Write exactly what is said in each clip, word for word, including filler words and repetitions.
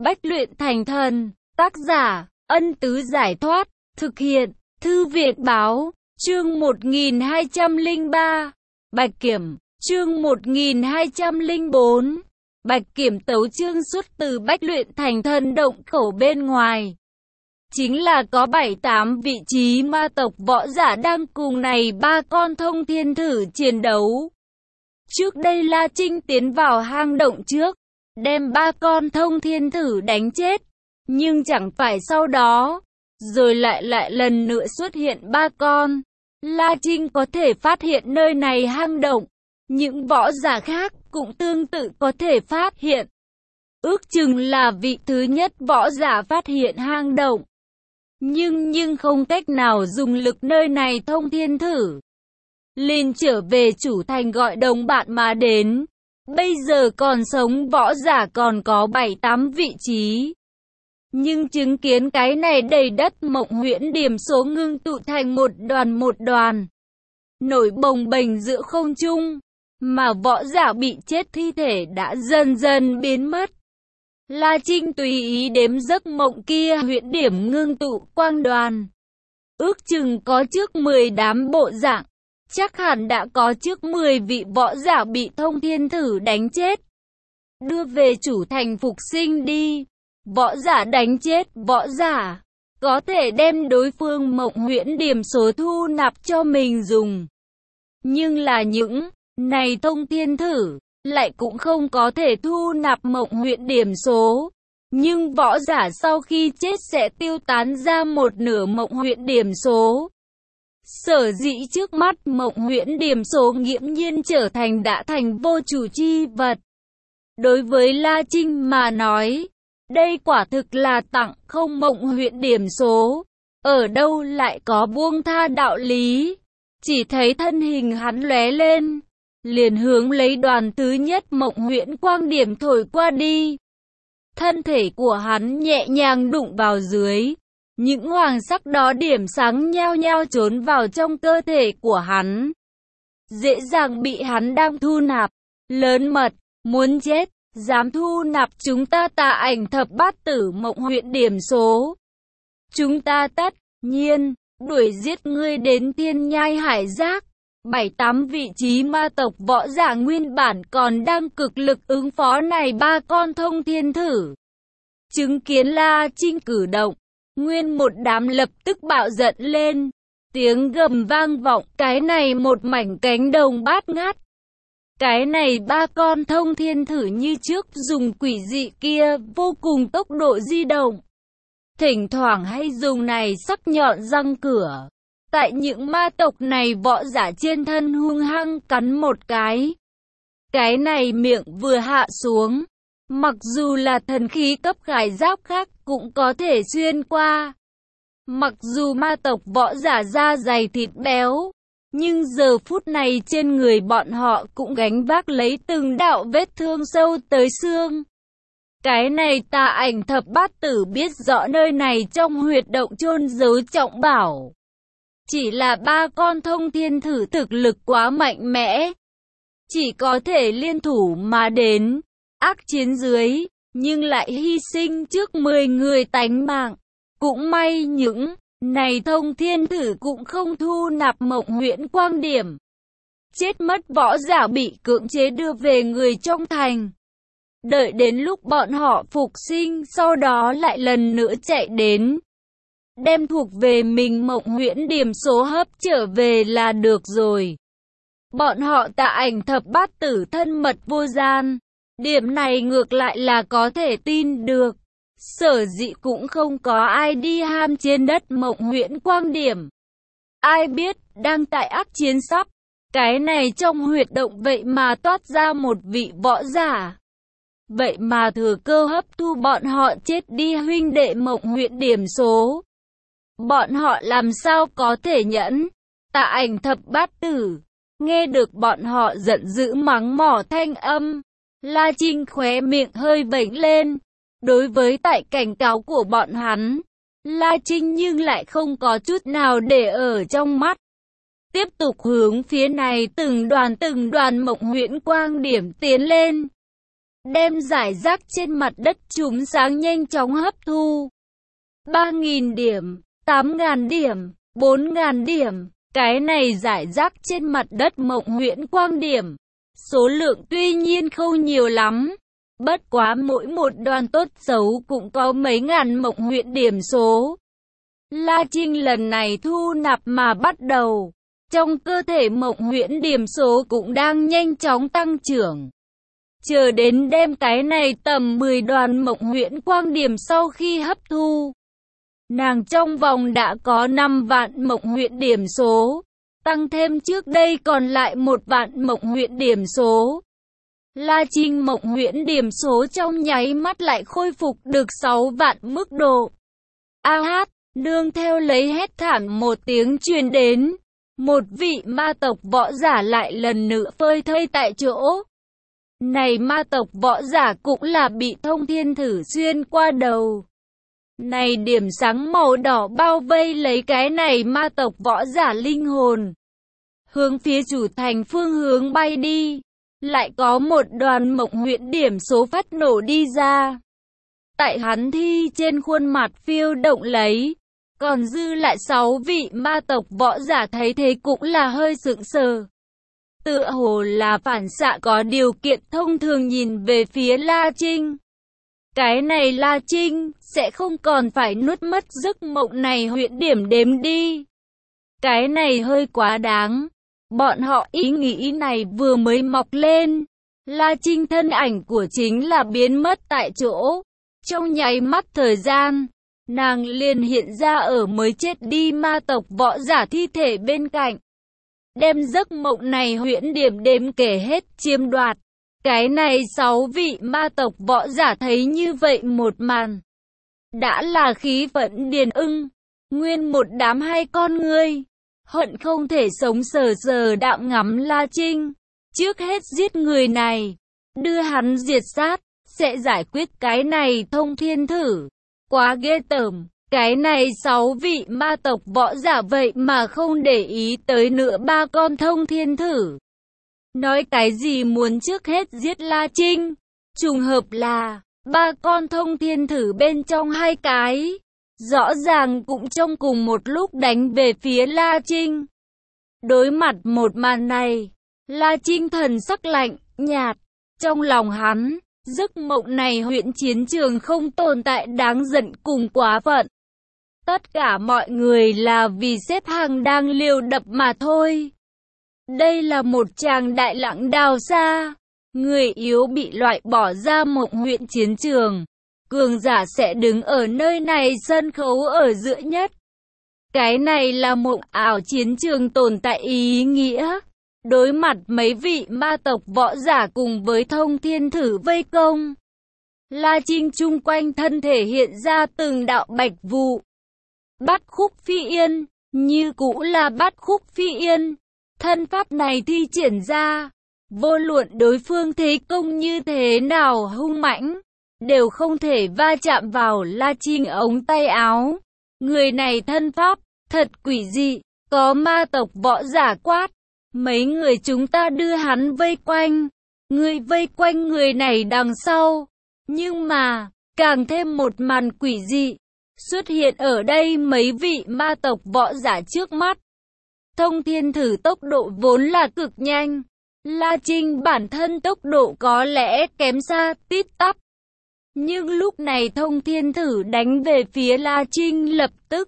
Bách luyện thành thần. Tác giả, Ân Tứ Giải Thoát. Thực hiện, Thư viện Báo. Chương một nghìn hai trăm lẻ ba. Bạch Kiểm. Chương một nghìn hai trăm lẻ bốn. Bạch Kiểm tấu chương xuất từ Bách luyện thành thần động khẩu bên ngoài. Chính là có bảy tám vị trí ma tộc võ giả đang cùng này ba con thông thiên thử chiến đấu. Trước đây La Trinh tiến vào hang động trước, đem ba con thông thiên thử đánh chết. Nhưng chẳng phải sau đó, rồi lại lại lần nữa xuất hiện ba con. La Trinh có thể phát hiện nơi này hang động. Những võ giả khác cũng tương tự có thể phát hiện. Ước chừng là vị thứ nhất võ giả phát hiện hang động. Nhưng nhưng không cách nào dùng lực nơi này thông thiên thử. Liền trở về chủ thành gọi đồng bạn mà đến. Bây giờ còn sống võ giả còn có bảy tám vị trí. Nhưng chứng kiến cái này đầy đất mộng huyễn điểm số ngưng tụ thành một đoàn một đoàn. Nổi bồng bềnh giữa không trung. Mà võ giả bị chết thi thể đã dần dần biến mất. La Trinh tùy ý đếm giấc mộng kia huyễn điểm ngưng tụ quang đoàn. Ước chừng có trước mười đám bộ dạng. Chắc hẳn đã có trước mười vị võ giả bị thông thiên thử đánh chết. Đưa về chủ thành phục sinh đi. Võ giả đánh chết võ giả. Có thể đem đối phương mộng huyễn điểm số thu nạp cho mình dùng. Nhưng là những này thông thiên thử lại cũng không có thể thu nạp mộng huyễn điểm số. Nhưng võ giả sau khi chết sẽ tiêu tán ra một nửa mộng huyễn điểm số. Sở dĩ trước mắt mộng huyễn điểm số nghiễm nhiên trở thành đã thành vô chủ chi vật. Đối với La Trinh mà nói, đây quả thực là tặng không mộng huyễn điểm số. Ở đâu lại có buông tha đạo lý. Chỉ thấy thân hình hắn lóe lên, liền hướng lấy đoàn thứ nhất mộng huyễn quang điểm thổi qua đi. Thân thể của hắn nhẹ nhàng đụng vào dưới. Những hoàng sắc đó điểm sáng nhao nhao trốn vào trong cơ thể của hắn. Dễ dàng bị hắn đang thu nạp. Lớn mật, muốn chết, dám thu nạp chúng ta Tà Ảnh Thập Bát Tử mộng huyễn điểm số. Chúng ta tất nhiên đuổi giết ngươi đến Thiên Nhai Hải Giác. Bảy tám vị trí ma tộc võ giả nguyên bản còn đang cực lực ứng phó này ba con thông thiên thử. Chứng kiến La Trinh cử động, nguyên một đám lập tức bạo giận lên. Tiếng gầm vang vọng, cái này một mảnh cánh đồng bát ngát. Cái này ba con thông thiên thử như trước dùng quỷ dị kia vô cùng tốc độ di động. Thỉnh thoảng hay dùng này sắc nhọn răng cửa. Tại những ma tộc này võ giả trên thân hung hăng cắn một cái. Cái này miệng vừa hạ xuống. Mặc dù là thần khí cấp khải giáp khác cũng có thể xuyên qua. Mặc dù ma tộc võ giả da dày thịt béo. Nhưng giờ phút này trên người bọn họ cũng gánh vác lấy từng đạo vết thương sâu tới xương. Cái này Tà Ảnh Thập Bát Tử biết rõ nơi này trong huyệt động chôn giấu trọng bảo. Chỉ là ba con thông thiên thử thực lực quá mạnh mẽ. Chỉ có thể liên thủ mà đến. Ác chiến dưới, nhưng lại hy sinh trước mười người tánh mạng. Cũng may những này thông thiên thử cũng không thu nạp mộng huyễn quang điểm. Chết mất võ giả bị cưỡng chế đưa về người trong thành. Đợi đến lúc bọn họ phục sinh, sau đó lại lần nữa chạy đến. Đem thuộc về mình mộng huyễn điểm số hấp trở về là được rồi. Bọn họ Tà Ảnh Thập Bát Tử thân mật vô gian. Điểm này ngược lại là có thể tin được. Sở dĩ cũng không có ai đi ham trên đất mộng huyễn quang điểm. Ai biết, đang tại ác chiến sắp. Cái này trong huyệt động vậy mà toát ra một vị võ giả. Vậy mà thừa cơ hấp thu bọn họ chết đi huynh đệ mộng huyễn điểm số. Bọn họ làm sao có thể nhẫn. Tà Ảnh Thập Bát Tử. Nghe được bọn họ giận dữ mắng mỏ thanh âm. La Trinh khóe miệng hơi vểnh lên. Đối với tại cảnh cáo của bọn hắn, La Trinh nhưng lại không có chút nào để ở trong mắt. Tiếp tục hướng phía này từng đoàn từng đoàn mộng huyễn quang điểm tiến lên. đem rải rác trên mặt đất chúng sáng nhanh chóng hấp thu. ba nghìn điểm, tám nghìn điểm, bốn nghìn điểm, cái này rải rác trên mặt đất Mộng Huyễn Quang điểm. Số lượng tuy nhiên không nhiều lắm, bất quá mỗi một đoàn tốt xấu cũng có mấy ngàn Mộng Huyễn điểm số. La Trinh lần này thu nạp mà bắt đầu, trong cơ thể Mộng Huyễn điểm số cũng đang nhanh chóng tăng trưởng. Chờ đến đêm cái này tầm mười đoàn Mộng Huyễn Quang điểm sau khi hấp thu, nàng trong vòng đã có năm vạn Mộng Huyễn điểm số, tăng thêm trước đây còn lại một vạn Mộng Huyễn điểm số. La Trinh Mộng Huyễn điểm số trong nháy mắt lại khôi phục được sáu vạn mức độ. A hát, nương theo lấy hét thảm một tiếng truyền đến, một vị ma tộc võ giả lại lần nữa phơi thây tại chỗ. Này ma tộc võ giả cũng là bị thông thiên thử xuyên qua đầu. Này điểm sáng màu đỏ bao vây lấy cái này ma tộc võ giả linh hồn, hướng phía chủ thành phương hướng bay đi. Lại có một đoàn Mộng Huyễn điểm số phát nổ đi ra. Tại hắn thi trên khuôn mặt phiêu động lấy, còn dư lại sáu vị ma tộc võ giả thấy thế cũng là hơi sững sờ. Tựa hồ là phản xạ có điều kiện thông thường nhìn về phía La Trinh. Cái này La Trinh sẽ không còn phải nuốt mất giấc mộng này huyễn điểm đếm đi. Cái này hơi quá đáng. Bọn họ ý nghĩ này vừa mới mọc lên, La Trinh thân ảnh của chính là biến mất tại chỗ. Trong nháy mắt thời gian, nàng liền hiện ra ở mới chết đi ma tộc võ giả thi thể bên cạnh. Đem giấc mộng này huyễn điểm đếm kể hết chiếm đoạt. Cái này sáu vị ma tộc võ giả thấy như vậy một màn, đã là khí phẫn điền ưng, nguyên một đám hai con ngươi, hận không thể sống sờ sờ đạm ngắm La Trinh. Trước hết giết người này, đưa hắn diệt sát, sẽ giải quyết cái này thông thiên thử. Quá ghê tởm, cái này sáu vị ma tộc võ giả vậy mà không để ý tới nữa ba con thông thiên thử. Nói cái gì muốn trước hết giết La Trinh, trùng hợp là ba con thông thiên thử bên trong hai cái, rõ ràng cũng trong cùng một lúc đánh về phía La Trinh. Đối mặt một màn này, La Trinh thần sắc lạnh, nhạt, trong lòng hắn, giấc mộng này huyện chiến trường không tồn tại đáng giận cùng quá phận. Tất cả mọi người là vì xếp hàng đang liều đập mà thôi. Đây là một tràng đại lãng đào xa, người yếu bị loại bỏ ra mộng huyện chiến trường. Cường giả sẽ đứng ở nơi này sân khấu ở giữa nhất. Cái này là mộng ảo chiến trường tồn tại ý nghĩa. Đối mặt mấy vị ma tộc võ giả cùng với thông thiên thử vây công, La Trinh chung quanh thân thể hiện ra từng đạo bạch vụ. Bát khúc phi yên, như cũ là bát khúc phi yên. Thân pháp này thi triển ra, vô luận đối phương thế công như thế nào hung mãnh, đều không thể va chạm vào La Trinh ống tay áo. Người này thân pháp, thật quỷ dị, có ma tộc võ giả quát. Mấy người chúng ta đưa hắn vây quanh, người vây quanh người này đằng sau. Nhưng mà, càng thêm một màn quỷ dị, xuất hiện ở đây mấy vị ma tộc võ giả trước mắt. Thông thiên thử tốc độ vốn là cực nhanh, La Trinh bản thân tốc độ có lẽ kém xa tít tắp. Nhưng lúc này thông thiên thử đánh về phía La Trinh lập tức.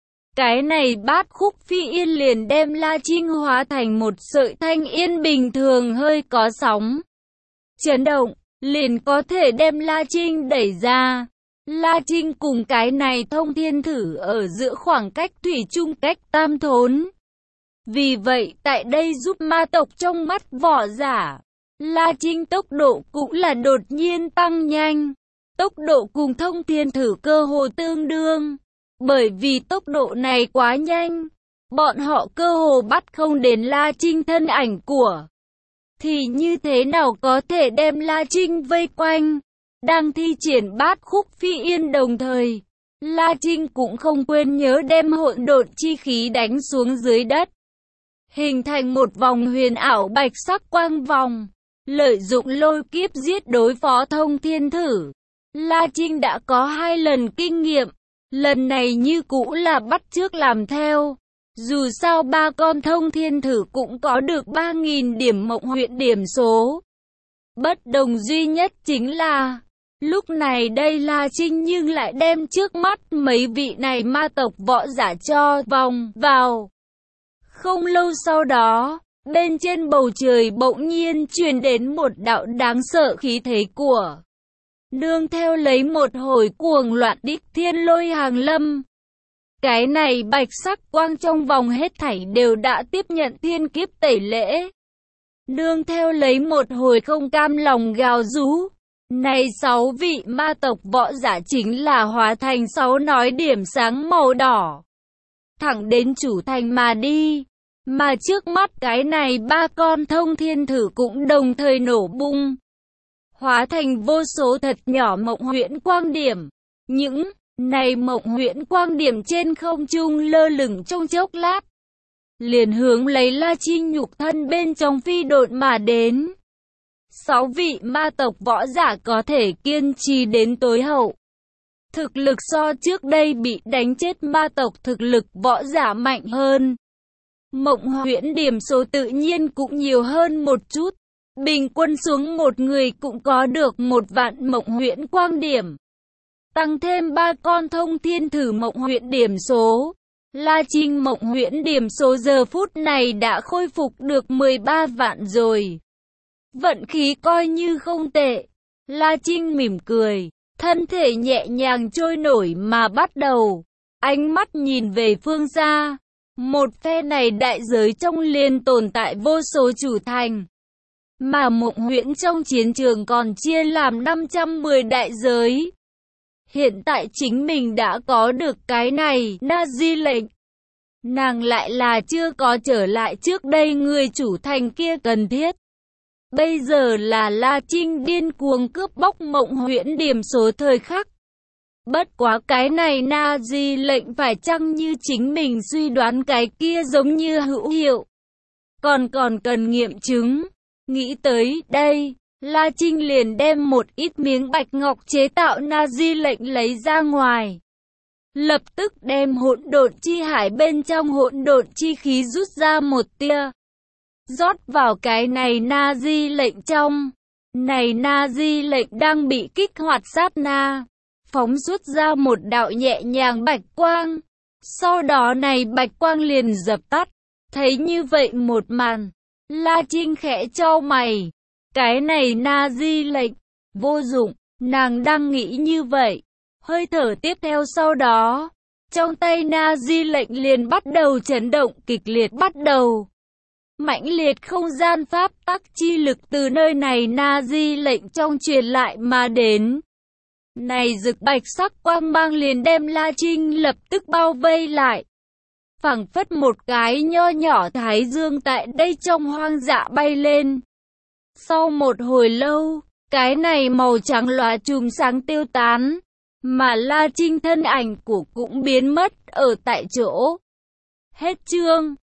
Cái này bát khúc phi yên liền đem La Trinh hóa thành một sợi thanh yên bình thường hơi có sóng chấn động, liền có thể đem La Trinh đẩy ra. La Trinh cùng cái này thông thiên thử ở giữa khoảng cách thủy chung cách tam thốn. Vì vậy tại đây giúp ma tộc trong mắt võ giả, La Trinh tốc độ cũng là đột nhiên tăng nhanh. Tốc độ cùng thông thiên thử cơ hồ tương đương. Bởi vì tốc độ này quá nhanh, bọn họ cơ hồ bắt không đến La Trinh thân ảnh của. Thì như thế nào có thể đem La Trinh vây quanh? Đang thi triển bát khúc phi yên đồng thời, La Trinh cũng không quên nhớ đem hỗn độn chi khí đánh xuống dưới đất, hình thành một vòng huyền ảo bạch sắc quang vòng. lợi dụng lôi kiếp giết đối phó Thông Thiên Thử. La Trinh đã có hai lần kinh nghiệm, lần này như cũ là bắt chước làm theo. Dù sao ba con Thông Thiên Thử cũng có được ba nghìn điểm mộng huyễn điểm số. Bất đồng duy nhất chính là, lúc này đây La Trinh nhưng lại đem trước mắt mấy vị này ma tộc võ giả cho vòng vào. Không lâu sau đó, bên trên bầu trời bỗng nhiên truyền đến một đạo đáng sợ khí thế của. Nương theo lấy một hồi cuồng loạn đích thiên lôi hàng lâm. Cái này bạch sắc quang trong vòng hết thảy đều đã tiếp nhận thiên kiếp tẩy lễ. Nương theo lấy một hồi không cam lòng gào rú. Này sáu vị ma tộc võ giả chính là hóa thành sáu nói điểm sáng màu đỏ. Thẳng đến chủ thành mà đi. Mà trước mắt cái này ba con Thông Thiên Thử cũng đồng thời nổ bung. Hóa thành vô số thật nhỏ mộng huyễn quang điểm. Những này mộng huyễn quang điểm trên không trung lơ lửng trong chốc lát. Liền hướng lấy La Trinh nhục thân bên trong phi độn mà đến. Sáu vị ma tộc võ giả có thể kiên trì đến tối hậu. Thực lực so trước đây bị đánh chết ma tộc thực lực võ giả mạnh hơn. Mộng huyễn điểm số tự nhiên cũng nhiều hơn một chút. Bình quân xuống một người cũng có được một vạn mộng huyễn quang điểm. Tăng thêm ba con Thông Thiên Thử mộng huyễn điểm số. La Trinh mộng huyễn điểm số giờ phút này đã khôi phục được mười ba vạn rồi. Vận khí coi như không tệ. La Trinh mỉm cười, thân thể nhẹ nhàng trôi nổi mà bắt đầu. Ánh mắt nhìn về phương xa. Một phe này đại giới trong liền tồn tại vô số chủ thành. Mà mộng huyễn trong chiến trường còn chia làm năm trăm mười đại giới. Hiện tại chính mình đã có được cái này, Na Di lệnh. Nàng lại là chưa có trở lại trước đây người chủ thành kia cần thiết. Bây giờ là La Trinh điên cuồng cướp bóc mộng huyễn điểm số thời khắc. Bất quá cái này Na Di lệnh phải chăng như chính mình suy đoán cái kia giống như hữu hiệu. Còn còn cần nghiệm chứng. Nghĩ tới đây, La Trinh liền đem một ít miếng bạch ngọc chế tạo Na Di lệnh lấy ra ngoài. Lập tức đem hỗn độn chi hải bên trong hỗn độn chi khí rút ra một tia. Rót vào cái này Na Di lệnh trong. Này Na Di lệnh đang bị kích hoạt sát na. Phóng xuất ra một đạo nhẹ nhàng bạch quang. Sau đó này bạch quang liền dập tắt. Thấy như vậy một màn. La Trinh khẽ chau mày. Cái này Na Di lệnh. Vô dụng. Nàng đang nghĩ như vậy. Hơi thở tiếp theo sau đó. Trong tay Na Di lệnh liền bắt đầu chấn động kịch liệt bắt đầu. Mãnh liệt không gian pháp tắc chi lực từ nơi này Na Di lệnh trong truyền lại mà đến. Này rực bạch sắc quang mang liền đem La Trinh lập tức bao vây lại. Phảng phất một cái nho nhỏ thái dương tại đây trong hoang dã bay lên. Sau một hồi lâu, cái này màu trắng lóa chùm sáng tiêu tán. Mà La Trinh thân ảnh của cũng biến mất ở tại chỗ. Hết chương.